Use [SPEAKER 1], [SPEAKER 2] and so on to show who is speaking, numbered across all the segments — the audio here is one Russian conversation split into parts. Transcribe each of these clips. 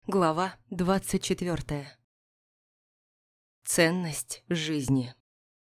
[SPEAKER 1] Глава 24. Ценность жизни.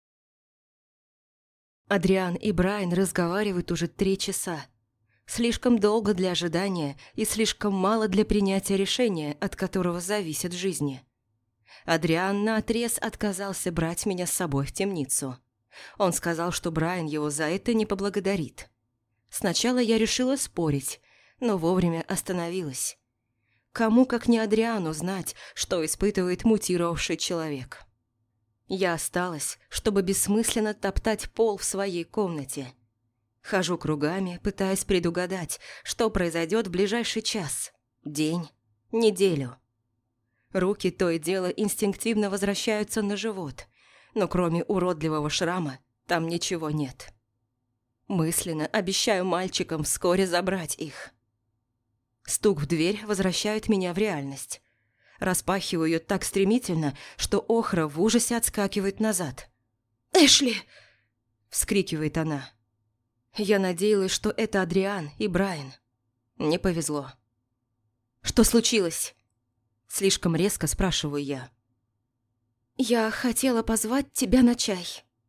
[SPEAKER 1] Адриан и Брайан разговаривают уже 3 часа. Слишком долго для ожидания и слишком мало для принятия решения, от которого зависит жизнь. Адриан наотрез отказался брать меня с собой в темницу. Он сказал, что Брайан его за это не поблагодарит. Сначала я решила спорить, но вовремя остановилась. Кому, как не Адриану, знать, что испытывает мутировавший человек. Я осталась, чтобы бессмысленно топтать пол в своей комнате. Хожу кругами, пытаясь предугадать, что произойдет в ближайший час, день, неделю. Руки то и дело инстинктивно возвращаются на живот, но кроме уродливого шрама там ничего нет. Мысленно обещаю мальчикам вскоре забрать их. Стук в дверь возвращает меня в реальность. Распахиваю ее так стремительно, что Охра в ужасе отскакивает назад. «Эшли!» – вскрикивает она. Я надеялась, что это Адриан и Брайан. Не повезло. «Что случилось?» – слишком резко спрашиваю я. «Я хотела позвать тебя на чай».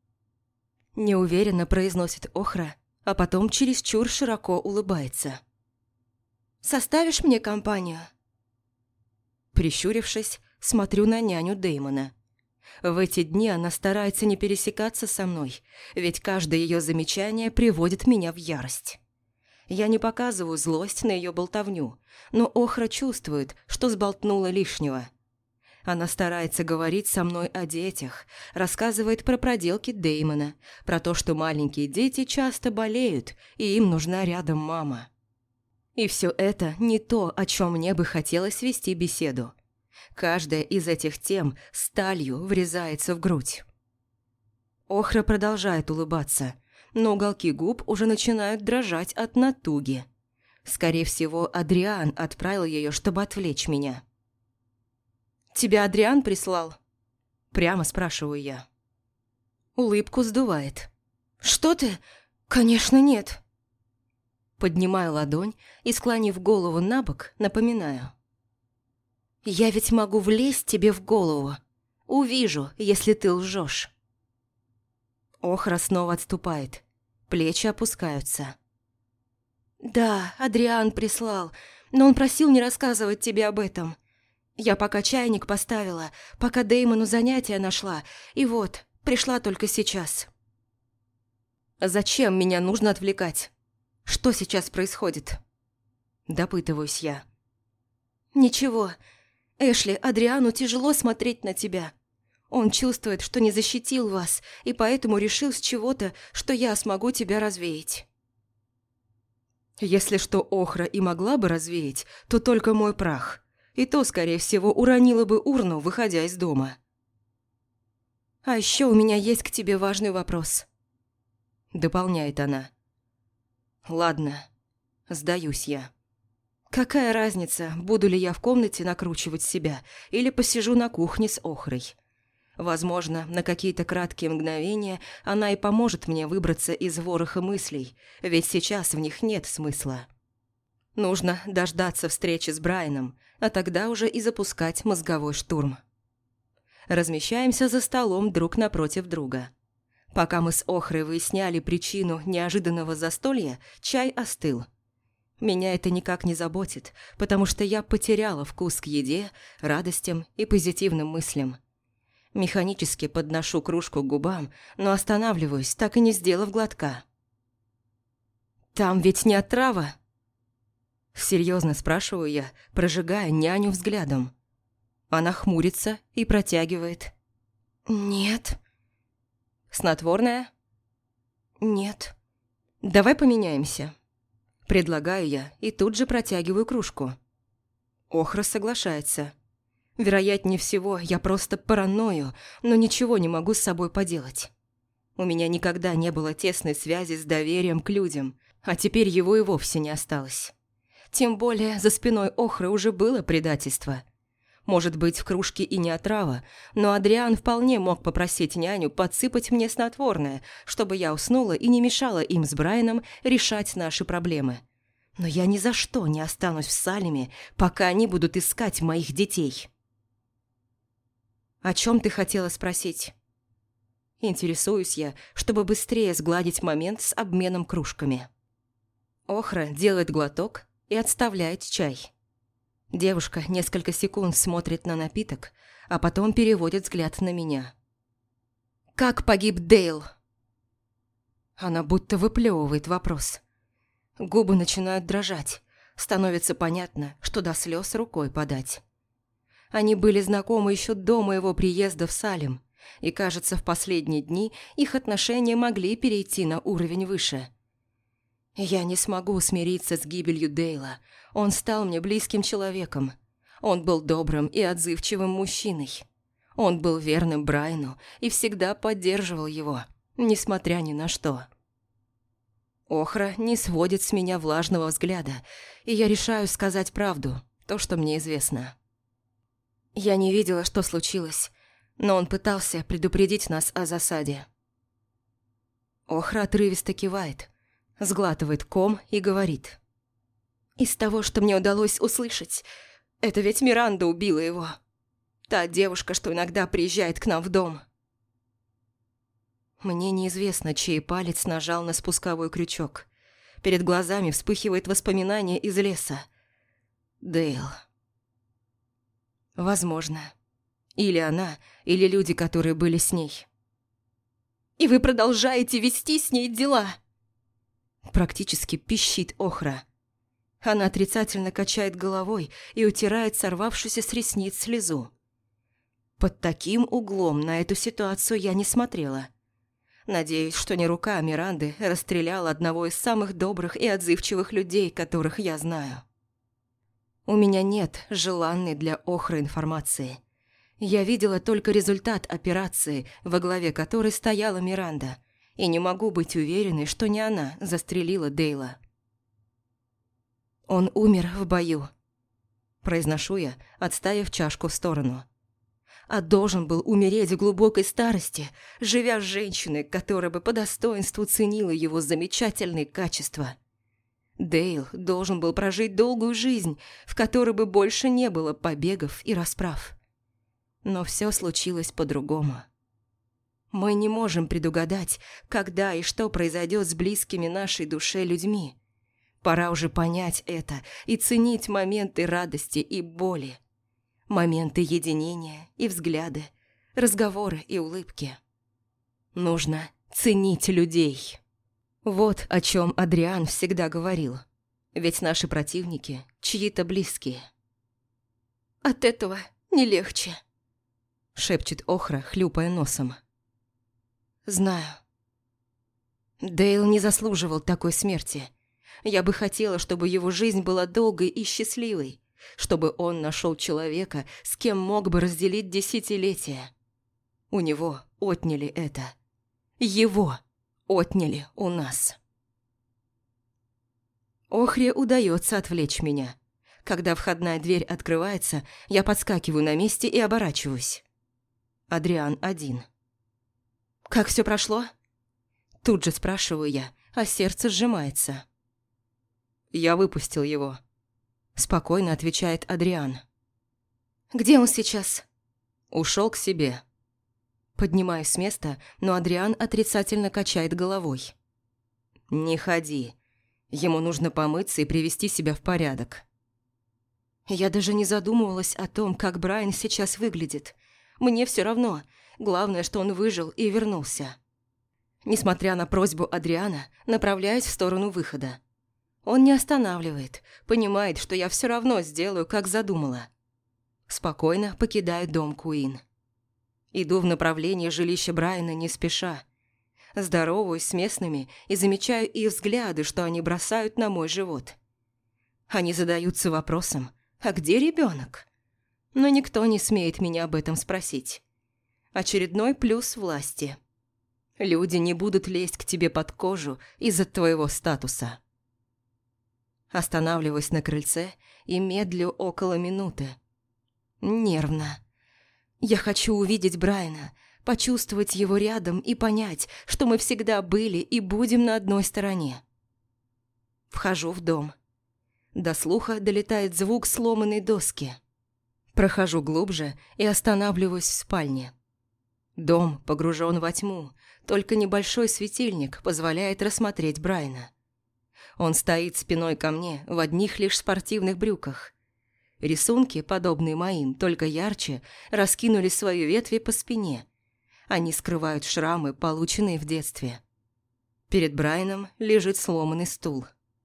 [SPEAKER 1] Неуверенно произносит Охра, а потом чересчур широко улыбается. «Составишь мне компанию?» Прищурившись, смотрю на няню Дэймона. В эти дни она старается не пересекаться со мной, ведь каждое ее замечание приводит меня в ярость. Я не показываю злость на ее болтовню, но Охра чувствует, что сболтнула лишнего. Она старается говорить со мной о детях, рассказывает про проделки Дэймона, про то, что маленькие дети часто болеют, и им нужна рядом мама. И все это не то, о чем мне бы хотелось вести беседу. Каждая из этих тем сталью врезается в грудь. Охра продолжает улыбаться, но уголки губ уже начинают дрожать от натуги. Скорее всего, Адриан отправил ее, чтобы отвлечь меня. «Тебя Адриан прислал?» Прямо спрашиваю я. Улыбку сдувает. «Что ты? Конечно, нет!» Поднимаю ладонь и, склонив голову на бок, напоминаю. «Я ведь могу влезть тебе в голову. Увижу, если ты лжешь». Охра снова отступает. Плечи опускаются. «Да, Адриан прислал, но он просил не рассказывать тебе об этом. Я пока чайник поставила, пока Дэймону занятия нашла, и вот, пришла только сейчас». «Зачем меня нужно отвлекать? Что сейчас происходит?» Допытываюсь я. «Ничего. Эшли, Адриану тяжело смотреть на тебя. Он чувствует, что не защитил вас, и поэтому решил с чего-то, что я смогу тебя развеять». Если что Охра и могла бы развеять, то только мой прах. И то, скорее всего, уронила бы урну, выходя из дома. «А еще у меня есть к тебе важный вопрос», — дополняет она. «Ладно, сдаюсь я. Какая разница, буду ли я в комнате накручивать себя или посижу на кухне с Охрой? Возможно, на какие-то краткие мгновения она и поможет мне выбраться из вороха мыслей, ведь сейчас в них нет смысла. Нужно дождаться встречи с Брайаном, а тогда уже и запускать мозговой штурм. Размещаемся за столом друг напротив друга. Пока мы с Охрой выясняли причину неожиданного застолья, чай остыл. Меня это никак не заботит, потому что я потеряла вкус к еде, радостям и позитивным мыслям. Механически подношу кружку к губам, но останавливаюсь, так и не сделав глотка. «Там ведь не отрава?» Серьезно спрашиваю я, прожигая няню взглядом. Она хмурится и протягивает. «Нет». «Снотворное?» «Нет». «Давай поменяемся». Предлагаю я и тут же протягиваю кружку. Охра соглашается. Вероятнее всего, я просто параною, но ничего не могу с собой поделать. У меня никогда не было тесной связи с доверием к людям, а теперь его и вовсе не осталось. Тем более за спиной Охры уже было предательство. Может быть, в кружке и не отрава, но Адриан вполне мог попросить няню подсыпать мне снотворное, чтобы я уснула и не мешала им с Брайаном решать наши проблемы. Но я ни за что не останусь в Салеме, пока они будут искать моих детей. «О чем ты хотела спросить?» Интересуюсь я, чтобы быстрее сгладить момент с обменом кружками. Охра делает глоток и отставляет чай. Девушка несколько секунд смотрит на напиток, а потом переводит взгляд на меня. «Как погиб Дейл?» Она будто выплевывает вопрос. Губы начинают дрожать. Становится понятно, что до слез рукой подать. Они были знакомы еще до моего приезда в Салем, и, кажется, в последние дни их отношения могли перейти на уровень выше. Я не смогу смириться с гибелью Дейла. Он стал мне близким человеком. Он был добрым и отзывчивым мужчиной. Он был верным Брайану и всегда поддерживал его, несмотря ни на что. Охра не сводит с меня влажного взгляда, и я решаю сказать правду, то, что мне известно. Я не видела, что случилось, но он пытался предупредить нас о засаде. Охра отрывисто кивает, сглатывает ком и говорит. «Из того, что мне удалось услышать, это ведь Миранда убила его. Та девушка, что иногда приезжает к нам в дом». Мне неизвестно, чей палец нажал на спусковой крючок. Перед глазами вспыхивает воспоминание из леса. Дейл. Возможно. Или она, или люди, которые были с ней. «И вы продолжаете вести с ней дела?» Практически пищит Охра. Она отрицательно качает головой и утирает сорвавшуюся с ресниц слезу. Под таким углом на эту ситуацию я не смотрела. Надеюсь, что не рука Миранды расстреляла одного из самых добрых и отзывчивых людей, которых я знаю. У меня нет желанной для Охры информации. Я видела только результат операции, во главе которой стояла Миранда, и не могу быть уверенной, что не она застрелила Дейла. «Он умер в бою», – произношу я, отставив чашку в сторону. «А должен был умереть в глубокой старости, живя с женщиной, которая бы по достоинству ценила его замечательные качества. Дейл должен был прожить долгую жизнь, в которой бы больше не было побегов и расправ. Но все случилось по-другому. Мы не можем предугадать, когда и что произойдет с близкими нашей душе людьми. Пора уже понять это и ценить моменты радости и боли. Моменты единения и взгляды, разговоры и улыбки. Нужно ценить людей. Вот о чем Адриан всегда говорил. Ведь наши противники чьи-то близкие. «От этого не легче», – шепчет Охра, хлюпая носом. «Знаю. Дейл не заслуживал такой смерти. Я бы хотела, чтобы его жизнь была долгой и счастливой, чтобы он нашел человека, с кем мог бы разделить десятилетия. У него отняли это. Его отняли у нас». Охре удается отвлечь меня. Когда входная дверь открывается, я подскакиваю на месте и оборачиваюсь. Адриан один. «Как все прошло?» Тут же спрашиваю я, а сердце сжимается. «Я выпустил его», – спокойно отвечает Адриан. «Где он сейчас?» «Ушел к себе». Поднимаюсь с места, но Адриан отрицательно качает головой. «Не ходи. Ему нужно помыться и привести себя в порядок». Я даже не задумывалась о том, как Брайан сейчас выглядит. Мне все равно. Главное, что он выжил и вернулся. Несмотря на просьбу Адриана, направляюсь в сторону выхода. Он не останавливает, понимает, что я все равно сделаю, как задумала. Спокойно покидаю дом Куин. Иду в направлении жилища Брайана не спеша. Здороваюсь с местными и замечаю их взгляды, что они бросают на мой живот. Они задаются вопросом: «А где ребенок?» Но никто не смеет меня об этом спросить. Очередной плюс власти. Люди не будут лезть к тебе под кожу из-за твоего статуса. Останавливаюсь на крыльце и медлю около минуты. Нервно. Я хочу увидеть Брайана, почувствовать его рядом и понять, что мы всегда были и будем на одной стороне. Вхожу в дом. До слуха долетает звук сломанной доски. Прохожу глубже и останавливаюсь в спальне. Дом погружен во тьму, только небольшой светильник позволяет рассмотреть Брайана. Он стоит спиной ко мне в одних лишь спортивных брюках. Рисунки, подобные моим, только ярче, раскинули свои ветви по спине. Они скрывают шрамы, полученные в детстве. Перед Брайаном лежит сломанный стул.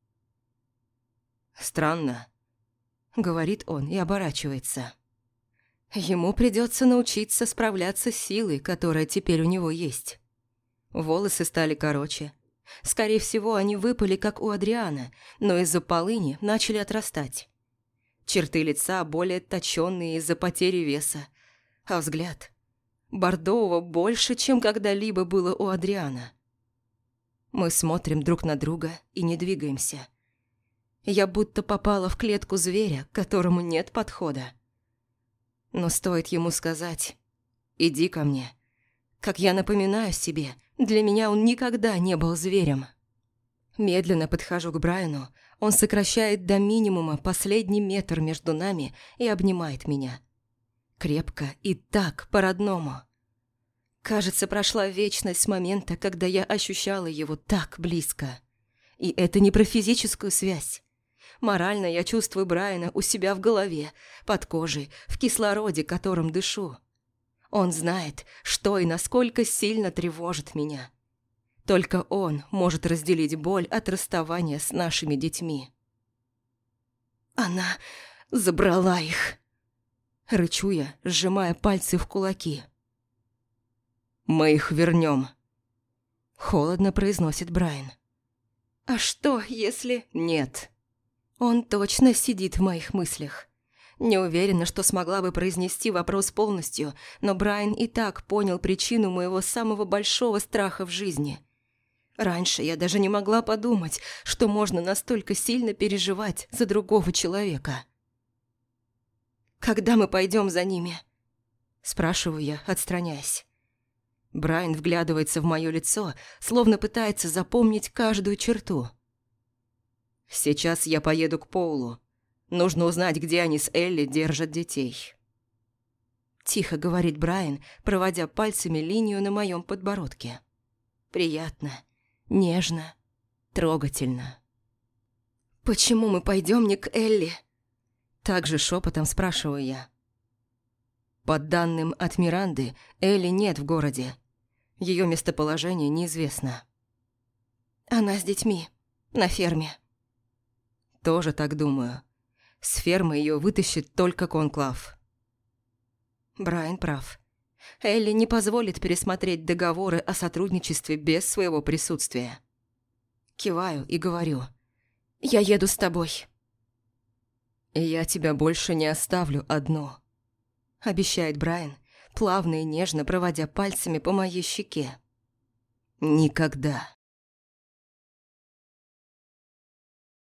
[SPEAKER 1] «Странно», — говорит он и оборачивается. Ему придется научиться справляться с силой, которая теперь у него есть. Волосы стали короче. Скорее всего, они выпали, как у Адриана, но из-за полыни начали отрастать. Черты лица более точёные из-за потери веса, а взгляд бордового больше, чем когда-либо было у Адриана. Мы смотрим друг на друга и не двигаемся. Я будто попала в клетку зверя, к которому нет подхода. Но стоит ему сказать «иди ко мне», как я напоминаю себе, для меня он никогда не был зверем. Медленно подхожу к Брайану, он сокращает до минимума последний метр между нами и обнимает меня. Крепко и так по-родному. Кажется, прошла вечность с момента, когда я ощущала его так близко. И это не про физическую связь. Морально я чувствую Брайана у себя в голове, под кожей, в кислороде, которым дышу. Он знает, что и насколько сильно тревожит меня. Только он может разделить боль от расставания с нашими детьми. «Она забрала их!» Рычу я, сжимая пальцы в кулаки. «Мы их вернем», — холодно произносит Брайан. «А что, если...» «Нет». Он точно сидит в моих мыслях. Не уверена, что смогла бы произнести вопрос полностью, но Брайан и так понял причину моего самого большого страха в жизни. Раньше я даже не могла подумать, что можно настолько сильно переживать за другого человека. «Когда мы пойдем за ними?» Спрашиваю я, отстраняясь. Брайан вглядывается в мое лицо, словно пытается запомнить каждую черту. «Сейчас я поеду к Поулу. Нужно узнать, где они с Элли держат детей». Тихо говорит Брайан, проводя пальцами линию на моем подбородке. Приятно, нежно, трогательно. «Почему мы пойдем не к Элли?» Также шепотом спрашиваю я. По данным от Миранды, Элли нет в городе. Ее местоположение неизвестно. Она с детьми, на ферме. Тоже так думаю. С фермы ее вытащит только конклав. Брайан прав. Элли не позволит пересмотреть договоры о сотрудничестве без своего присутствия. Киваю и говорю: «Я еду с тобой». «Я тебя больше не оставлю одну», — обещает Брайан, плавно и нежно проводя пальцами по моей щеке. «Никогда».